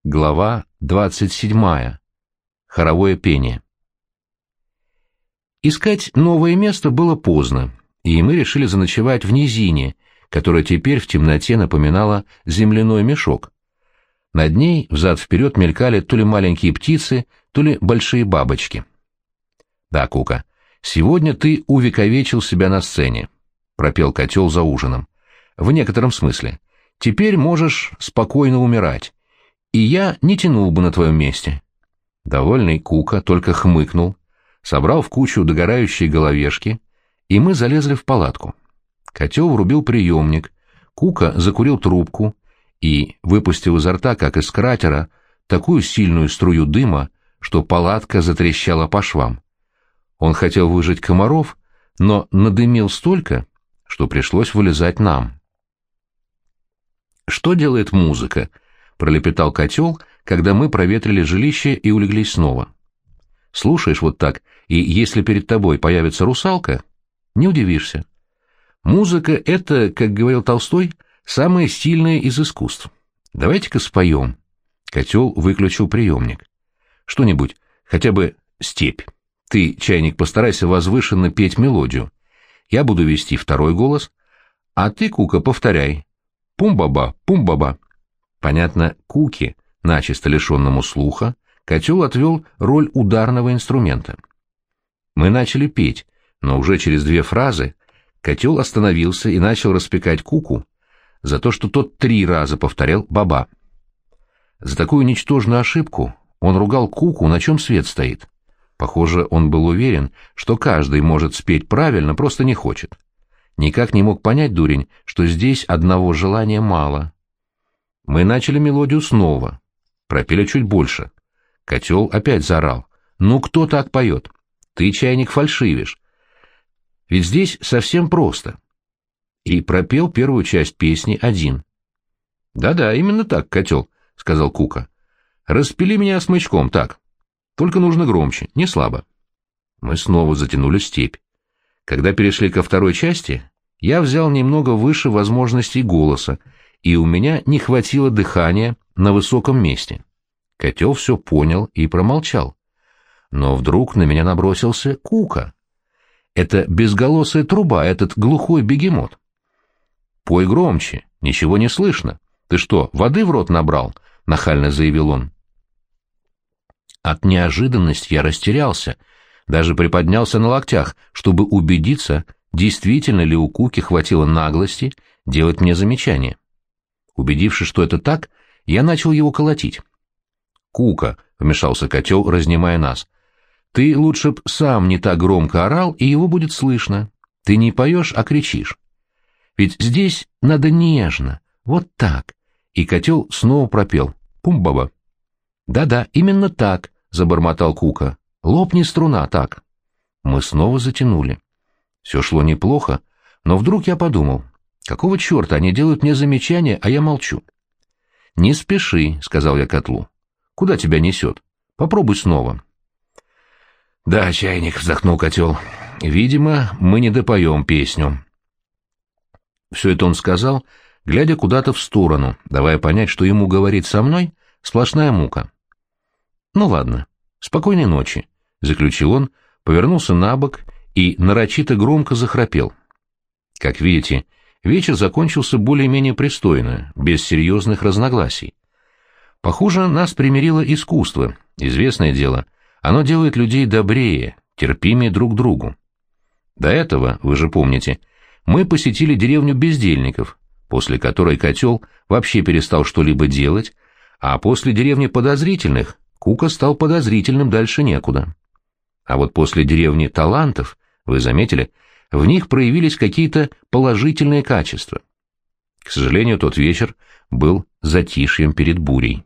Глава 27. Хоровое пение. Искать новое место было поздно, и мы решили заночевать в низине, которая теперь в темноте напоминала земляной мешок. Над ней взад-вперед мелькали то ли маленькие птицы, то ли большие бабочки. «Да, Кука, сегодня ты увековечил себя на сцене», — пропел котел за ужином. «В некотором смысле. Теперь можешь спокойно умирать. И я не тянул бы на твоем месте». Довольный Кука только хмыкнул, собрал в кучу догорающие головешки, и мы залезли в палатку. Котел врубил приемник, Кука закурил трубку и выпустил изо рта, как из кратера, такую сильную струю дыма, что палатка затрещала по швам. Он хотел выжать комаров, но надымил столько, что пришлось вылезать нам. «Что делает музыка?» — пролепетал котел, когда мы проветрили жилище и улеглись снова. «Слушаешь вот так, и если перед тобой появится русалка, не удивишься. Музыка — это, как говорил Толстой, самое сильное из искусств. Давайте-ка споем». Котел выключил приемник. «Что-нибудь, хотя бы степь. Ты, чайник, постарайся возвышенно петь мелодию. Я буду вести второй голос, а ты, Кука, повторяй. Пум-баба, пум-баба». Понятно, Куке, начисто лишенному слуха, котел отвел роль ударного инструмента. Мы начали петь, но уже через 2 фразы котел остановился и начал распекать Куку за то, что тот 3 раза повторял «баба». За такую ничтожную ошибку он ругал Куку, на чем свет стоит. Похоже, он был уверен, что каждый может спеть правильно, просто не хочет. Никак не мог понять, дурень, что здесь одного желания мало. Мы начали мелодию снова, пропели чуть больше. Котел опять заорал. «Ну кто так поет? Ты, чайник, фальшивишь. Ведь здесь совсем просто». И пропел первую часть песни один. «Да-да, именно так, котел», — сказал Кука. «Распили меня смычком, так. Только нужно громче, не слабо». Мы снова затянули степь. Когда перешли ко второй части, я взял немного выше возможностей голоса, и у меня не хватило дыхания на высоком месте. Котел все понял и промолчал. Но вдруг на меня набросился Кука. Это безголосая труба, этот глухой бегемот. «Пой громче, ничего не слышно. Ты что, воды в рот набрал?» — нахально заявил он. От неожиданности я растерялся, даже приподнялся на локтях, чтобы убедиться, действительно ли у Куки хватило наглости делать мне замечание. Убедившись, что это так, я начал его колотить. «Кука», — вмешался котел, разнимая нас, — «ты лучше б сам не так громко орал, и его будет слышно. Ты не поешь, а кричишь. Ведь здесь надо нежно, вот так». И котел снова пропел «Пум-баба». «Да-да, именно так», — забормотал Кука. «Лопни струна, так». Мы снова затянули. Все шло неплохо, но вдруг я подумал, какого черта они делают мне замечания, а я молчу? «Не спеши», — сказал я котлу. «Куда тебя несет? Попробуй снова». «Да, чайник», — вздохнул котел, — «видимо, мы не допоем песню». Все это он сказал, глядя куда-то в сторону, давая понять, что ему говорить со мной сплошная мука. «Ну ладно, спокойной ночи», — заключил он, повернулся на бок и нарочито громко захрапел. Как видите, вечер закончился более-менее пристойно, без серьезных разногласий. Похоже, нас примирило искусство, известное дело, оно делает людей добрее, терпимее друг к другу. До этого, вы же помните, мы посетили деревню бездельников, после которой котел вообще перестал что-либо делать, а после деревни подозрительных Кука стал подозрительным дальше некуда. А вот после деревни талантов, вы заметили, в них проявились какие-то положительные качества. К сожалению, тот вечер был затишьем перед бурей.